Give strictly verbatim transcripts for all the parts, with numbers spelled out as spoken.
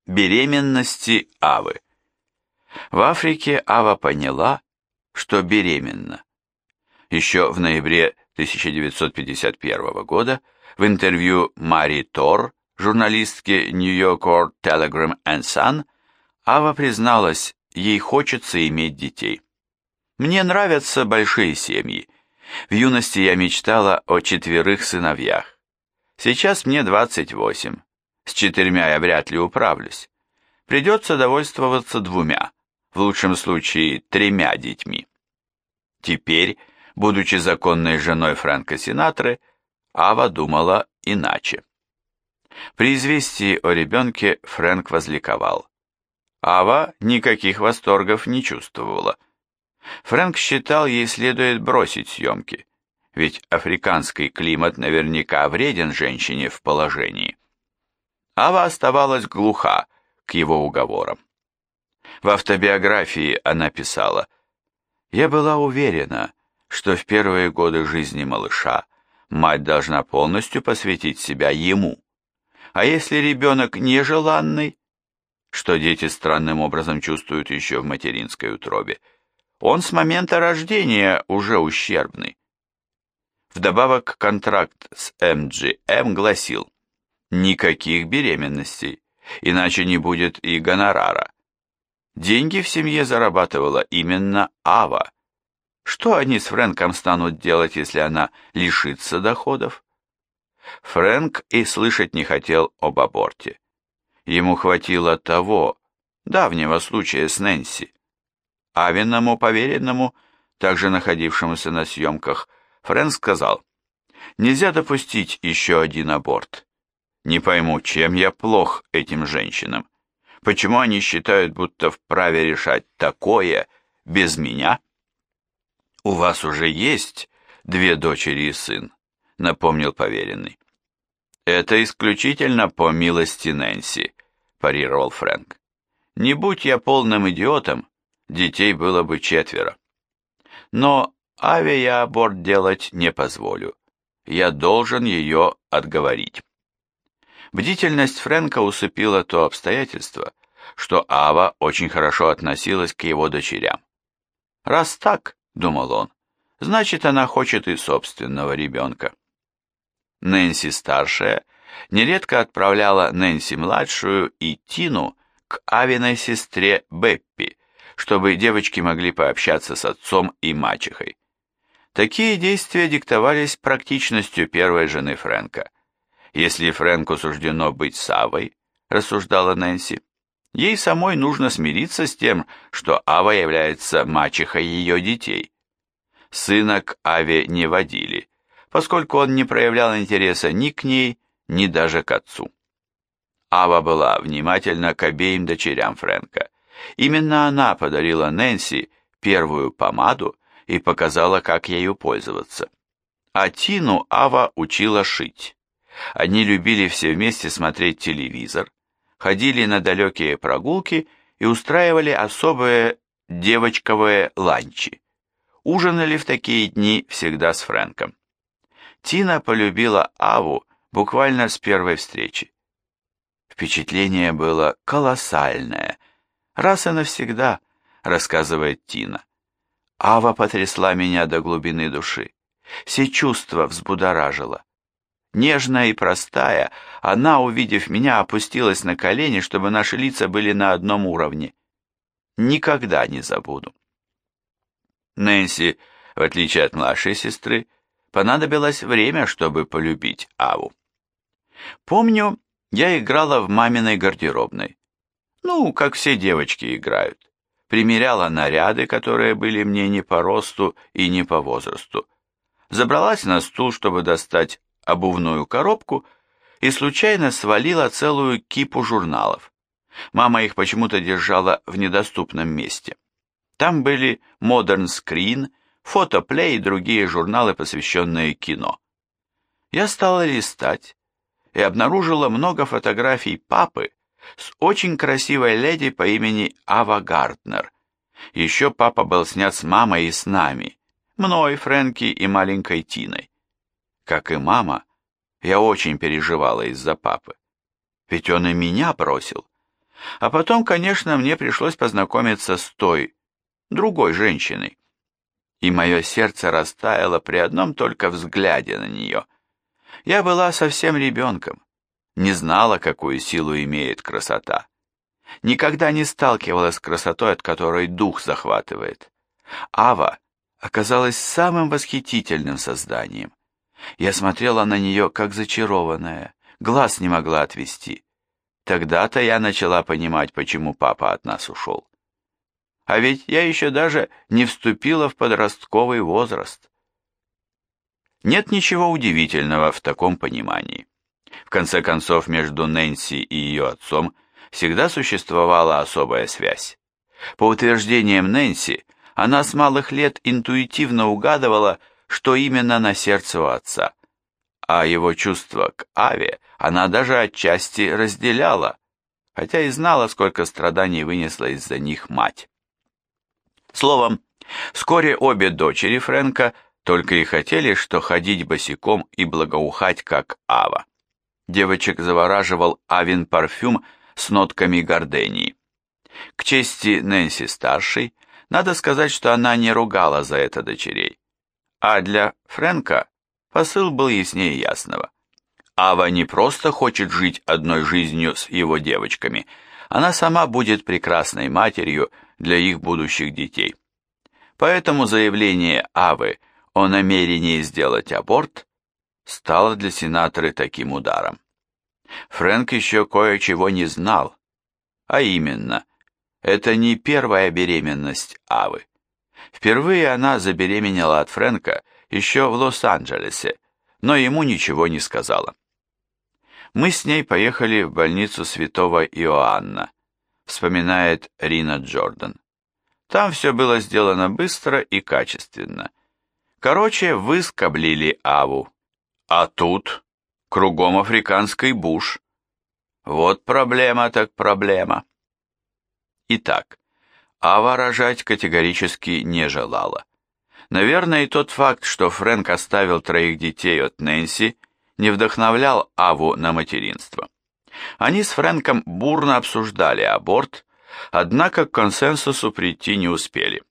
Беременности Авы. В Африке Ава поняла, что беременна. Еще в ноябре тысяча девятьсот пятьдесят первого года в интервью Мари Тор, журналистке New York World Telegram and Sun, Ава призналась, ей хочется иметь детей. «Мне нравятся большие семьи. В юности я мечтала о четверых сыновьях. Сейчас мне двадцать восемь. С четырьмя я вряд ли управлюсь. Придется довольствоваться двумя, в лучшем случае тремя детьми». Теперь, будучи законной женой Фрэнка Синатры, Ава думала иначе. При известии о ребенке Фрэнк возликовал. Ава никаких восторгов не чувствовала. Фрэнк считал, ей следует бросить съемки, ведь африканский климат наверняка вреден женщине в положении. Ава оставалась глуха к его уговорам. В автобиографии она писала: «Я была уверена, что в первые годы жизни малыша мать должна полностью посвятить себя ему. А если ребенок нежеланный, что дети странным образом чувствуют еще в материнской утробе, он с момента рождения уже ущербный». Вдобавок контракт с эм джи эм гласил: никаких беременностей, иначе не будет и гонорара. Деньги в семье зарабатывала именно Ава. Что они с Фрэнком станут делать, если она лишится доходов? Фрэнк и слышать не хотел об аборте. Ему хватило того, давнего случая с Нэнси. Авиному поверенному, также находившемуся на съемках, Фрэнк сказал: «Нельзя допустить еще один аборт. Не пойму, чем я плох этим женщинам. Почему они считают, будто вправе решать такое без меня?» «У вас уже есть две дочери и сын», — напомнил поверенный. «Это исключительно по милости Нэнси», — парировал Фрэнк. «Не будь я полным идиотом, детей было бы четверо. Но Аве я аборт делать не позволю. Я должен ее отговорить». Бдительность Фрэнка усыпила то обстоятельство, что Ава очень хорошо относилась к его дочерям. «Раз так, — думал он, — значит, она хочет и собственного ребенка». Нэнси-старшая нередко отправляла Нэнси-младшую и Тину к Авиной сестре Беппи, чтобы девочки могли пообщаться с отцом и мачехой. Такие действия диктовались практичностью первой жены Фрэнка. Если Фрэнку суждено быть с Авой, рассуждала Нэнси, ей самой нужно смириться с тем, что Ава является мачехой ее детей. Сына к Аве не водили, поскольку он не проявлял интереса ни к ней, ни даже к отцу. Ава была внимательна к обеим дочерям Фрэнка. Именно она подарила Нэнси первую помаду и показала, как ею пользоваться. А Тину Ава учила шить. Они любили все вместе смотреть телевизор, ходили на далекие прогулки и устраивали особые девочковые ланчи. Ужинали в такие дни всегда с Фрэнком. Тина полюбила Аву буквально с первой встречи. Впечатление было колоссальное, раз и навсегда, рассказывает Тина. Ава потрясла меня до глубины души, все чувства взбудоражила. Нежная и простая, она, увидев меня, опустилась на колени, чтобы наши лица были на одном уровне. Никогда не забуду. Нэнси, в отличие от младшей сестры, понадобилось время, чтобы полюбить Аву. Помню, я играла в маминой гардеробной. Ну, как все девочки играют. Примеряла наряды, которые были мне не по росту и не по возрасту. Забралась на стул, чтобы достать обувную коробку, и случайно свалила целую кипу журналов. Мама их почему-то держала в недоступном месте. Там были Modern Screen, Photoplay и другие журналы, посвященные кино. Я стала листать и обнаружила много фотографий папы с очень красивой леди по имени Ава Гарднер. Еще папа был снят с мамой и с нами, мной, Фрэнки и маленькой Тиной. Как и мама, я очень переживала из-за папы. Ведь он и меня бросил. А потом, конечно, мне пришлось познакомиться с той, другой женщиной. И мое сердце растаяло при одном только взгляде на нее. Я была совсем ребенком, не знала, какую силу имеет красота. Никогда не сталкивалась с красотой, от которой дух захватывает. Ава оказалась самым восхитительным созданием. Я смотрела на нее, как зачарованная, глаз не могла отвести. Тогда-то я начала понимать, почему папа от нас ушел. А ведь я еще даже не вступила в подростковый возраст. Нет ничего удивительного в таком понимании. В конце концов, между Нэнси и ее отцом всегда существовала особая связь. По утверждениям Нэнси, она с малых лет интуитивно угадывала, что именно на сердце у отца, а его чувства к Аве она даже отчасти разделяла, хотя и знала, сколько страданий вынесла из-за них мать. Словом, вскоре обе дочери Фрэнка только и хотели, что ходить босиком и благоухать, как Ава. Девочек завораживал Авин парфюм с нотками гордении. К чести Нэнси-старшей, надо сказать, что она не ругала за это дочерей. А для Фрэнка посыл был яснее ясного. Ава не просто хочет жить одной жизнью с его девочками, она сама будет прекрасной матерью для их будущих детей. Поэтому заявление Авы о намерении сделать аборт стало для сенатора таким ударом. Фрэнк еще кое-чего не знал, а именно, это не первая беременность Авы. Впервые она забеременела от Фрэнка еще в Лос-Анджелесе, но ему ничего не сказала. Мы с ней поехали в больницу святого Иоанна, вспоминает Рина Джордан. Там все было сделано быстро и качественно. Короче, выскоблили Аву. А тут кругом африканский буш. Вот проблема так проблема. Итак, Ава рожать категорически не желала. Наверное, и тот факт, что Фрэнк оставил троих детей от Нэнси, не вдохновлял Аву на материнство. Они с Фрэнком бурно обсуждали аборт, однако к консенсусу прийти не успели.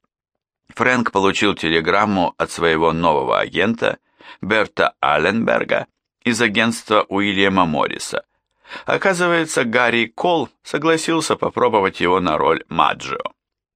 Фрэнк получил телеграмму от своего нового агента, Берта Алленберга, из агентства Уильяма Морриса. Оказывается, Гарри Кол согласился попробовать его на роль Маджио.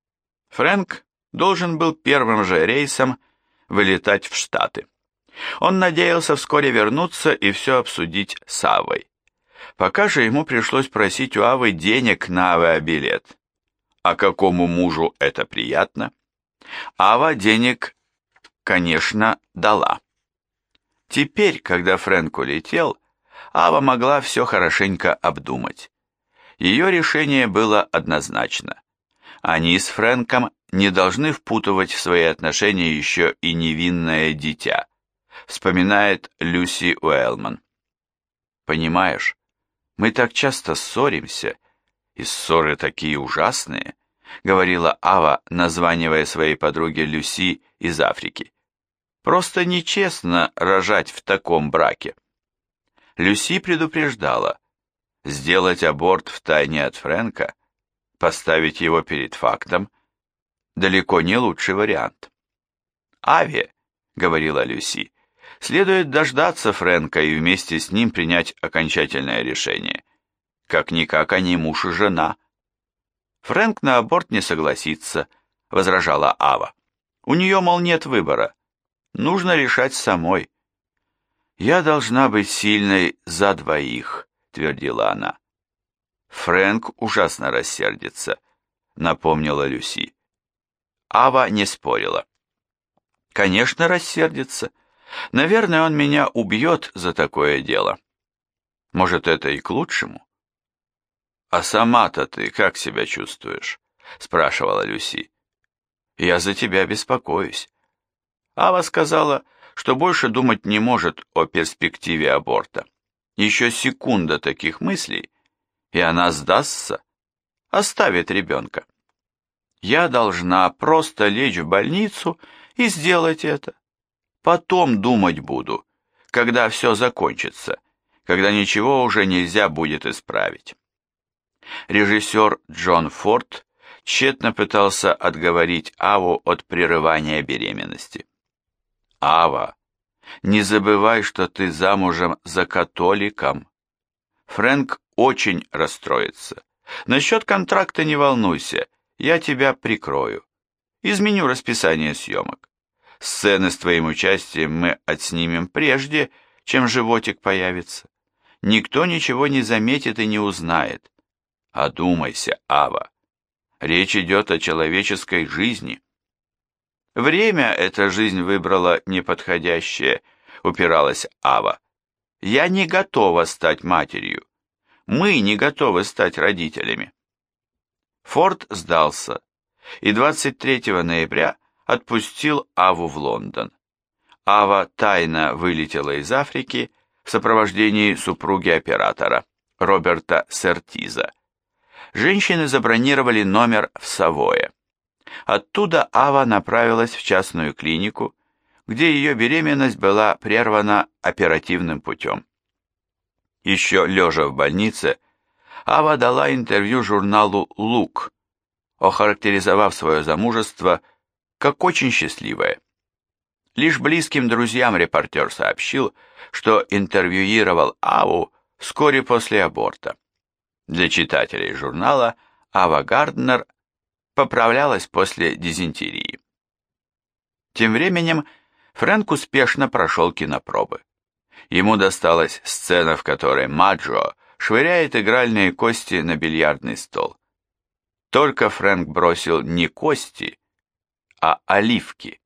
Фрэнк должен был первым же рейсом вылетать в Штаты. Он надеялся вскоре вернуться и все обсудить с Авой. Пока же ему пришлось просить у Авы денег на авиабилет. А какому мужу это приятно? Ава денег, конечно, дала. Теперь, когда Фрэнк улетел, Ава могла все хорошенько обдумать. Ее решение было однозначно. Они с Фрэнком не должны впутывать в свои отношения еще и невинное дитя, вспоминает Люси Уэллман. Понимаешь, мы так часто ссоримся, и ссоры такие ужасные, говорила Ава, названивая своей подруге Люси из Африки. Просто нечестно рожать в таком браке. Люси предупреждала, сделать аборт втайне от Фрэнка, поставить его перед фактом, далеко не лучший вариант. Аве, говорила Люси, следует дождаться Фрэнка и вместе с ним принять окончательное решение. Как-никак они муж и жена. Фрэнк на аборт не согласится, возражала Ава. У нее, мол, нет выбора. Нужно решать самой. «Я должна быть сильной за двоих», — твердила она. «Фрэнк ужасно рассердится», — напомнила Люси. Ава не спорила. «Конечно, рассердится. Наверное, он меня убьет за такое дело. Может, это и к лучшему?» «А сама-то ты как себя чувствуешь?» — спрашивала Люси. «Я за тебя беспокоюсь». Ава сказала, что больше думать не может о перспективе аборта. Еще секунда таких мыслей, и она сдастся, оставит ребенка. Я должна просто лечь в больницу и сделать это. Потом думать буду, когда все закончится, когда ничего уже нельзя будет исправить. режиссер Джон Форд тщетно пытался отговорить Аву от прерывания беременности. «Ава, не забывай, что ты замужем за католиком. Фрэнк очень расстроится. Насчет контракта не волнуйся, я тебя прикрою. Изменю расписание съемок. Сцены с твоим участием мы отснимем прежде, чем животик появится. Никто ничего не заметит и не узнает. Одумайся, Ава. Речь идет о человеческой жизни». «Время эта жизнь выбрала неподходящее», — упиралась Ава. «Я не готова стать матерью. Мы не готовы стать родителями». Форд сдался и двадцать третьего ноября отпустил Аву в Лондон. Ава тайно вылетела из Африки в сопровождении супруги оператора, Роберта Сертиза. Женщины забронировали номер в Савое. Оттуда Ава направилась в частную клинику, где ее беременность была прервана оперативным путем. Еще лежа в больнице, Ава дала интервью журналу «Лук», охарактеризовав свое замужество как очень счастливое. Лишь близким друзьям репортер сообщил, что интервьюировал Аву вскоре после аборта. Для читателей журнала Ава Гарднер поправлялась после дизентерии. Тем временем Фрэнк успешно прошел кинопробы. Ему досталась сцена, в которой Маджо швыряет игральные кости на бильярдный стол. Только Фрэнк бросил не кости, а оливки.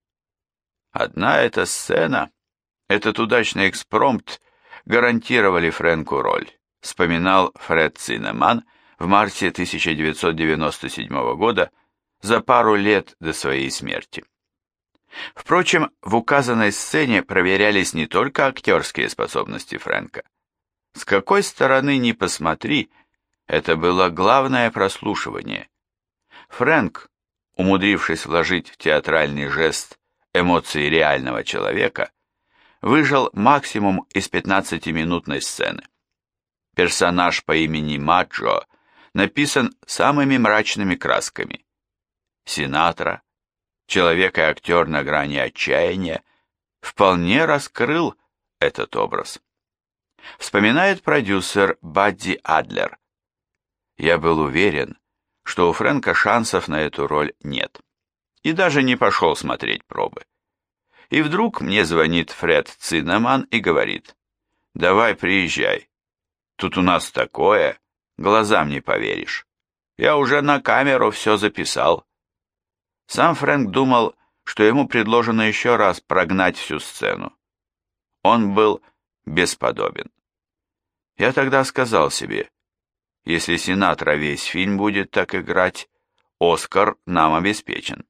Одна эта сцена, этот удачный экспромт гарантировали Фрэнку роль, вспоминал Фред Циннаман в марте тысяча девятьсот девяносто седьмого года, за пару лет до своей смерти. Впрочем, в указанной сцене проверялись не только актерские способности Фрэнка. С какой стороны ни посмотри, это было главное прослушивание. Фрэнк, умудрившись вложить в театральный жест эмоции реального человека, выжал максимум из пятнадцатиминутной сцены. Персонаж по имени Маджо написан самыми мрачными красками. Синатра, человек и актер на грани отчаяния, вполне раскрыл этот образ. Вспоминает продюсер Бадди Адлер. «Я был уверен, что у Фрэнка шансов на эту роль нет, и даже не пошел смотреть пробы. И вдруг мне звонит Фред Циннаман и говорит: «Давай приезжай. Тут у нас такое, глазам не поверишь. Я уже на камеру все записал». Сам Фрэнк думал, что ему предложено еще раз прогнать всю сцену. Он был бесподобен. Я тогда сказал себе: если Синатра весь фильм будет так играть, Оскар нам обеспечен.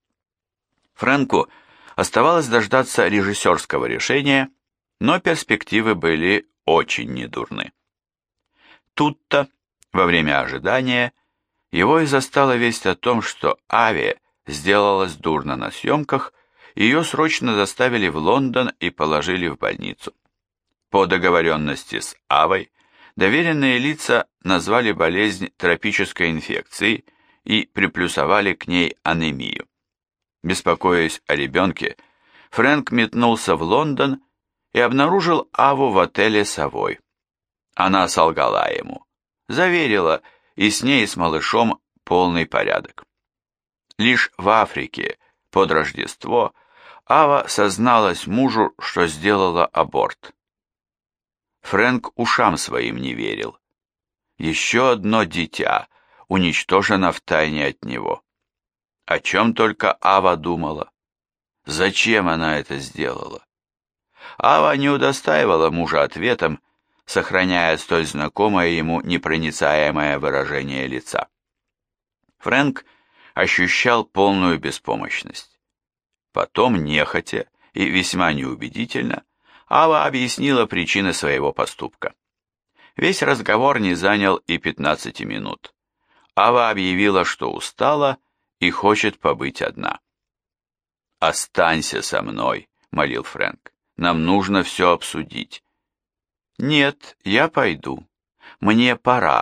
Фрэнку оставалось дождаться режиссерского решения, но перспективы были очень недурны. Тут-то, во время ожидания, его и застала весть о том, что Аве сделалась дурно на съемках, ее срочно доставили в Лондон и положили в больницу. По договоренности с Авой, доверенные лица назвали болезнь тропической инфекцией и приплюсовали к ней анемию. Беспокоясь о ребенке, Фрэнк метнулся в Лондон и обнаружил Аву в отеле «Совой». Она солгала ему, заверила, и с ней и с малышом полный порядок. Лишь в Африке, под Рождество, Ава созналась мужу, что сделала аборт. Фрэнк ушам своим не верил. Еще одно дитя уничтожено втайне от него. О чем только Ава думала? Зачем она это сделала? Ава не удостаивала мужа ответом, сохраняя столь знакомое ему непроницаемое выражение лица. Фрэнк ощущал полную беспомощность. Потом, нехотя и весьма неубедительно, Ава объяснила причины своего поступка. Весь разговор не занял и пятнадцати минут. Ава объявила, что устала и хочет побыть одна. «Останься со мной», — молил Фрэнк. «Нам нужно все обсудить». «Нет, я пойду. Мне пора»,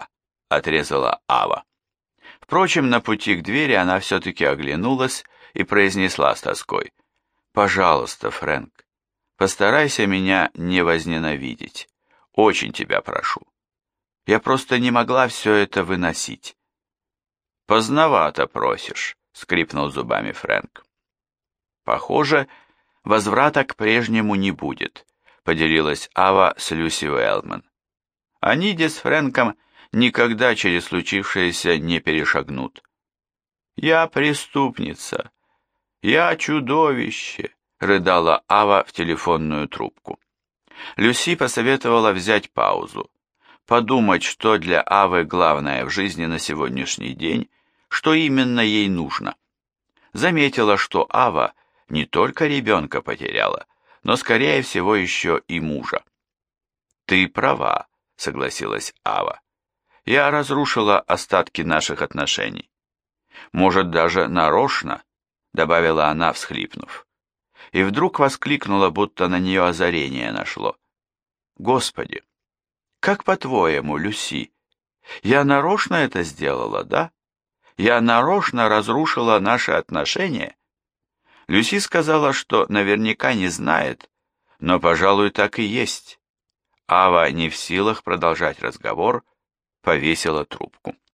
— отрезала Ава. Впрочем, на пути к двери она все-таки оглянулась и произнесла с тоской: «Пожалуйста, Фрэнк, постарайся меня не возненавидеть. Очень тебя прошу. Я просто не могла все это выносить». «Поздновато просишь», — скрипнул зубами Фрэнк. «Похоже, возврата к прежнему не будет», — поделилась Ава с Люси Уэллман. «Они с Фрэнком никогда через случившееся не перешагнут». «Я преступница, я чудовище», — рыдала Ава в телефонную трубку. Люси посоветовала взять паузу, подумать, что для Авы главное в жизни на сегодняшний день, что именно ей нужно. Заметила, что Ава не только ребенка потеряла, но, скорее всего, еще и мужа. «Ты права», — согласилась Ава. «Я разрушила остатки наших отношений. Может, даже нарочно», — добавила она, всхлипнув. И вдруг воскликнула, будто на нее озарение нашло. «Господи, как по-твоему, Люси, я нарочно это сделала, да? Я нарочно разрушила наши отношения?» Люси сказала, что наверняка не знает, но, пожалуй, так и есть. Ава, не в силах продолжать разговор, повесила трубку.